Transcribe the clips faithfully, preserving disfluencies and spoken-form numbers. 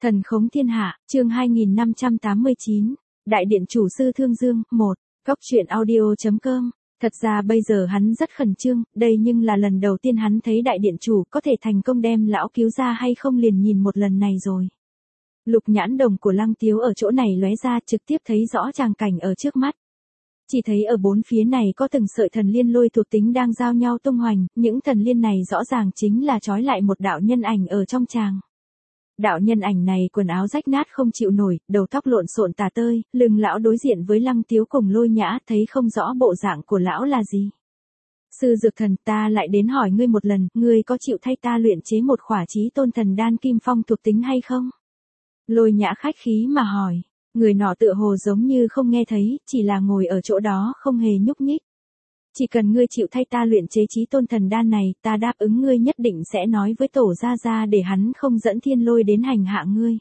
Thần khống thiên hạ, chương hai nghìn năm trăm tám mươi chín, Đại điện chủ Sư Thương Dương, một, Góc truyện audio.com. Thật ra bây giờ hắn rất khẩn trương, đây nhưng là lần đầu tiên hắn thấy đại điện chủ có thể thành công đem lão cứu ra hay không liền nhìn một lần này rồi. Lục nhãn đồng của Lăng Tiếu ở chỗ này lóe ra trực tiếp thấy rõ tràng cảnh ở trước mắt. Chỉ thấy ở bốn phía này có từng sợi thần liên lôi thuộc tính đang giao nhau tung hoành, những thần liên này rõ ràng chính là trói lại một đạo nhân ảnh ở trong tràng. Đạo nhân ảnh này quần áo rách nát không chịu nổi, đầu tóc lộn xộn tả tơi, lưng lão đối diện với Lăng Tiếu cùng Lôi Nhã thấy không rõ bộ dạng của lão là gì. Sư Dược Thần, ta lại đến hỏi ngươi một lần, ngươi có chịu thay ta luyện chế một khỏa chí tôn thần đan kim phong thuộc tính hay không? Lôi Nhã khách khí mà hỏi, người nọ tựa hồ giống như không nghe thấy, chỉ là ngồi ở chỗ đó không hề nhúc nhích. Chỉ cần ngươi chịu thay ta luyện chế chí tôn thần đan này, ta đáp ứng ngươi nhất định sẽ nói với tổ gia gia để hắn không dẫn Thiên Lôi đến hành hạ ngươi.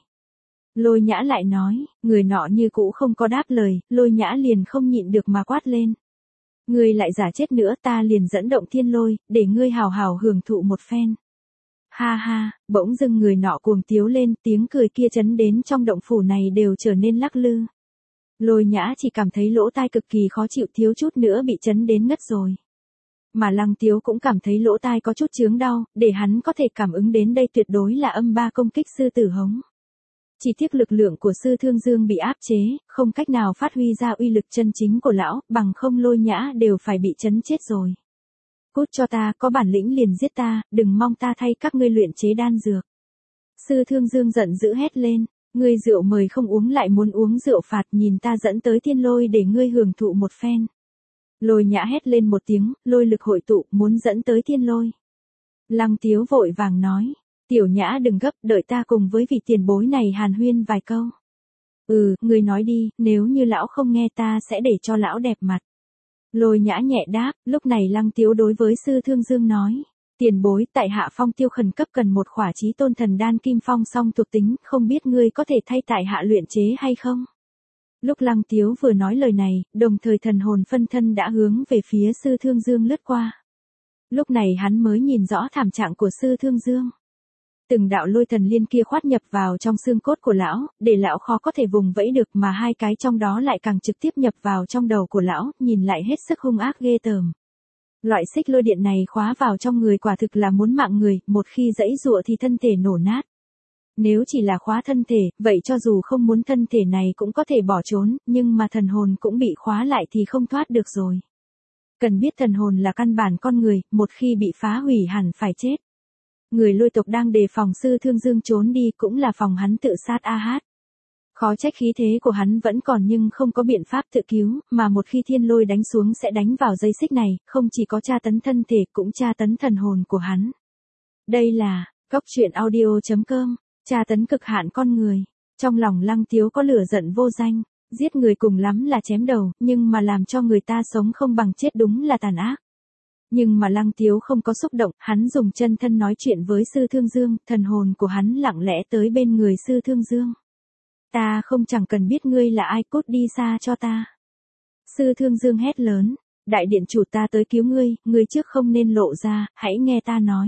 Lôi Nhã lại nói, người nọ như cũ không có đáp lời, Lôi Nhã liền không nhịn được mà quát lên. Ngươi lại giả chết nữa, ta liền dẫn động Thiên Lôi, để ngươi hào hào hưởng thụ một phen. Ha ha, bỗng dưng người nọ cuồng tiếu lên, tiếng cười kia chấn đến trong động phủ này đều trở nên lắc lư. Lôi Nhã chỉ cảm thấy lỗ tai cực kỳ khó chịu, thiếu chút nữa bị chấn đến ngất rồi. Mà Lăng Tiếu cũng cảm thấy lỗ tai có chút chướng đau, để hắn có thể cảm ứng đến đây tuyệt đối là âm ba công kích sư tử hống. Chỉ tiếc lực lượng của Sư Thương Dương bị áp chế, không cách nào phát huy ra uy lực chân chính của lão, bằng không Lôi Nhã đều phải bị chấn chết rồi. Cút cho ta, có bản lĩnh liền giết ta, đừng mong ta thay các ngươi luyện chế đan dược. Sư Thương Dương giận dữ hét lên. Ngươi rượu mời không uống lại muốn uống rượu phạt, nhìn ta dẫn tới Thiên Lôi để ngươi hưởng thụ một phen. Lôi Nhã hét lên một tiếng, lôi lực hội tụ, muốn dẫn tới Thiên Lôi. Lăng Tiếu vội vàng nói, Tiểu Nhã đừng gấp, đợi ta cùng với vị tiền bối này hàn huyên vài câu. Ừ, ngươi nói đi, nếu như lão không nghe ta sẽ để cho lão đẹp mặt. Lôi Nhã nhẹ đáp, lúc này Lăng Tiếu đối với Sư Thương Dương nói. Tiền bối, tại hạ phong tiêu khẩn cấp cần một khỏa chí tôn thần đan kim phong song thuộc tính, không biết ngươi có thể thay tại hạ luyện chế hay không? Lúc Lăng Tiếu vừa nói lời này, đồng thời thần hồn phân thân đã hướng về phía Sư Thương Dương lướt qua. Lúc này hắn mới nhìn rõ thảm trạng của Sư Thương Dương. Từng đạo lôi thần liên kia khoát nhập vào trong xương cốt của lão, để lão khó có thể vùng vẫy được, mà hai cái trong đó lại càng trực tiếp nhập vào trong đầu của lão, nhìn lại hết sức hung ác ghê tởm. Loại xích lôi điện này khóa vào trong người quả thực là muốn mạng người, một khi giãy giụa thì thân thể nổ nát. Nếu chỉ là khóa thân thể, vậy cho dù không muốn thân thể này cũng có thể bỏ trốn, nhưng mà thần hồn cũng bị khóa lại thì không thoát được rồi. Cần biết thần hồn là căn bản con người, một khi bị phá hủy hẳn phải chết. Người Lôi tộc đang đề phòng Sư Thương Dương trốn đi cũng là phòng hắn tự sát a hát. Khó trách khí thế của hắn vẫn còn nhưng không có biện pháp tự cứu, mà một khi Thiên Lôi đánh xuống sẽ đánh vào dây xích này, không chỉ có tra tấn thân thể cũng tra tấn thần hồn của hắn. Đây là, Góc truyện audio.com, tra tấn cực hạn con người. Trong lòng Lăng Tiếu có lửa giận vô danh, giết người cùng lắm là chém đầu, nhưng mà làm cho người ta sống không bằng chết đúng là tàn ác. Nhưng mà Lăng Tiếu không có xúc động, hắn dùng chân thân nói chuyện với Sư Thương Dương, thần hồn của hắn lặng lẽ tới bên người Sư Thương Dương. Ta không chẳng cần biết ngươi là ai, cút đi xa cho ta. Sư Thương Dương hét lớn, đại điện chủ ta tới cứu ngươi, ngươi trước không nên lộ ra, hãy nghe ta nói.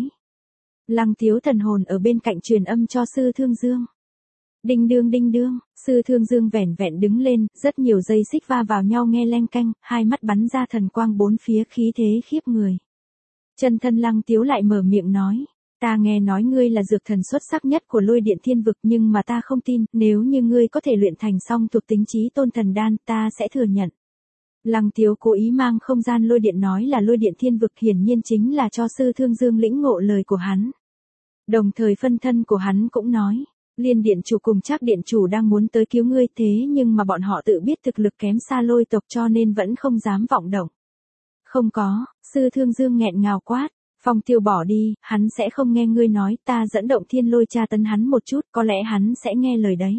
Lăng Tiếu thần hồn ở bên cạnh truyền âm cho Sư Thương Dương. Đinh đương đinh đương, Sư Thương Dương vẻn vẹn đứng lên, rất nhiều dây xích va vào nhau nghe leng canh, hai mắt bắn ra thần quang bốn phía khí thế khiếp người. Chân thân Lăng Tiếu lại mở miệng nói. Ta nghe nói ngươi là dược thần xuất sắc nhất của lôi điện thiên vực nhưng mà ta không tin, nếu như ngươi có thể luyện thành xong thuộc tính chí tôn thần đan, ta sẽ thừa nhận. Lăng Tiếu cố ý mang không gian lôi điện nói là lôi điện thiên vực, hiển nhiên chính là cho Sư Thương Dương lĩnh ngộ lời của hắn. Đồng thời phân thân của hắn cũng nói, Liên điện chủ cùng Trác điện chủ đang muốn tới cứu ngươi thế nhưng mà bọn họ tự biết thực lực kém xa Lôi tộc cho nên vẫn không dám vọng động. Không có, Sư Thương Dương nghẹn ngào quát. Phong Tiêu bỏ đi, hắn sẽ không nghe ngươi nói, ta dẫn động Thiên Lôi tra tấn hắn một chút, có lẽ hắn sẽ nghe lời đấy.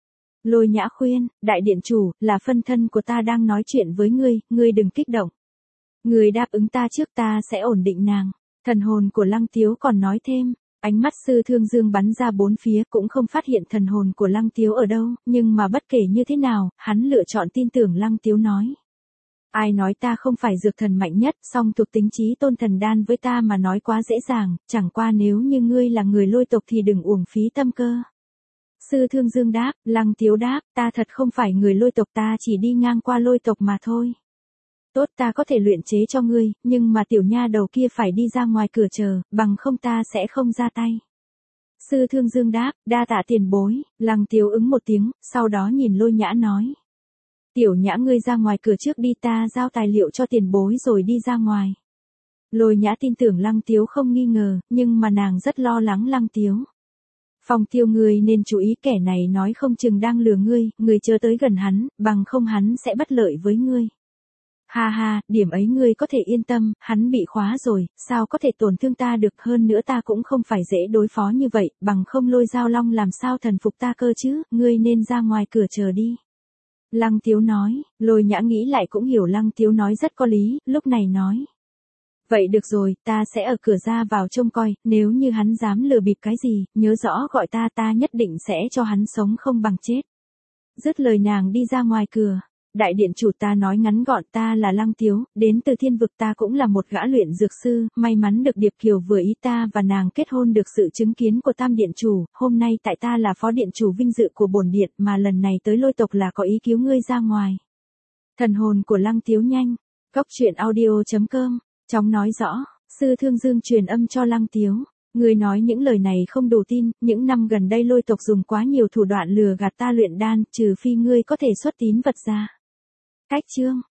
Lôi Nhã khuyên, đại điện chủ, là phân thân của ta đang nói chuyện với ngươi, ngươi đừng kích động. Ngươi đáp ứng ta trước, ta sẽ ổn định nàng. Thần hồn của Lăng Tiếu còn nói thêm, ánh mắt Sư Thương Dương bắn ra bốn phía cũng không phát hiện thần hồn của Lăng Tiếu ở đâu, nhưng mà bất kể như thế nào, hắn lựa chọn tin tưởng Lăng Tiếu nói. Ai nói ta không phải dược thần mạnh nhất, song thuộc tính chí tôn thần đan với ta mà nói quá dễ dàng, chẳng qua nếu như ngươi là người Lôi tộc thì đừng uổng phí tâm cơ. Sư Thương Dương đáp, Lăng Tiếu đáp, ta thật không phải người lôi tộc, ta chỉ đi ngang qua lôi tộc mà thôi. Tốt, ta có thể luyện chế cho ngươi, nhưng mà tiểu nha đầu kia phải đi ra ngoài cửa chờ, bằng không ta sẽ không ra tay. Sư Thương Dương đáp, đa tạ tiền bối. Lăng Tiếu ứng một tiếng, sau đó nhìn Lôi Nhã nói. Tiểu Nhã ngươi ra ngoài cửa trước đi, ta giao tài liệu cho tiền bối rồi đi ra ngoài. Lôi Nhã tin tưởng Lăng Tiếu không nghi ngờ, nhưng mà nàng rất lo lắng Lăng Tiếu. Phong Tiêu ngươi nên chú ý, kẻ này nói không chừng đang lừa ngươi, ngươi chớ tới gần hắn, bằng không hắn sẽ bất lợi với ngươi. Ha ha, điểm ấy ngươi có thể yên tâm, hắn bị khóa rồi, sao có thể tổn thương ta được, hơn nữa ta cũng không phải dễ đối phó như vậy, bằng không Lôi Giao Long làm sao thần phục ta cơ chứ, ngươi nên ra ngoài cửa chờ đi. Lăng Tiếu nói, Lôi Nhã nghĩ lại cũng hiểu Lăng Tiếu nói rất có lý, lúc này nói. Vậy được rồi, ta sẽ ở cửa ra vào trông coi, nếu như hắn dám lừa bịp cái gì, nhớ rõ gọi ta, ta nhất định sẽ cho hắn sống không bằng chết. Dứt lời nàng đi ra ngoài cửa. Đại điện chủ, ta nói ngắn gọn, ta là Lăng Tiếu, đến từ thiên vực, ta cũng là một gã luyện dược sư, may mắn được Điệp Kiều vừa ý, ta và nàng kết hôn được sự chứng kiến của Tam điện chủ, hôm nay tại ta là phó điện chủ vinh dự của bổn điện, mà lần này tới lôi tộc là có ý cứu ngươi ra ngoài. Thần hồn của Lăng Tiếu nhanh. Cốc truyện audio chấm com, chóng nói rõ, Sư Thương Dương truyền âm cho Lăng Tiếu. Ngươi nói những lời này không đủ tin, những năm gần đây lôi tộc dùng quá nhiều thủ đoạn lừa gạt ta luyện đan, trừ phi ngươi có thể xuất tín vật ra. Cách chương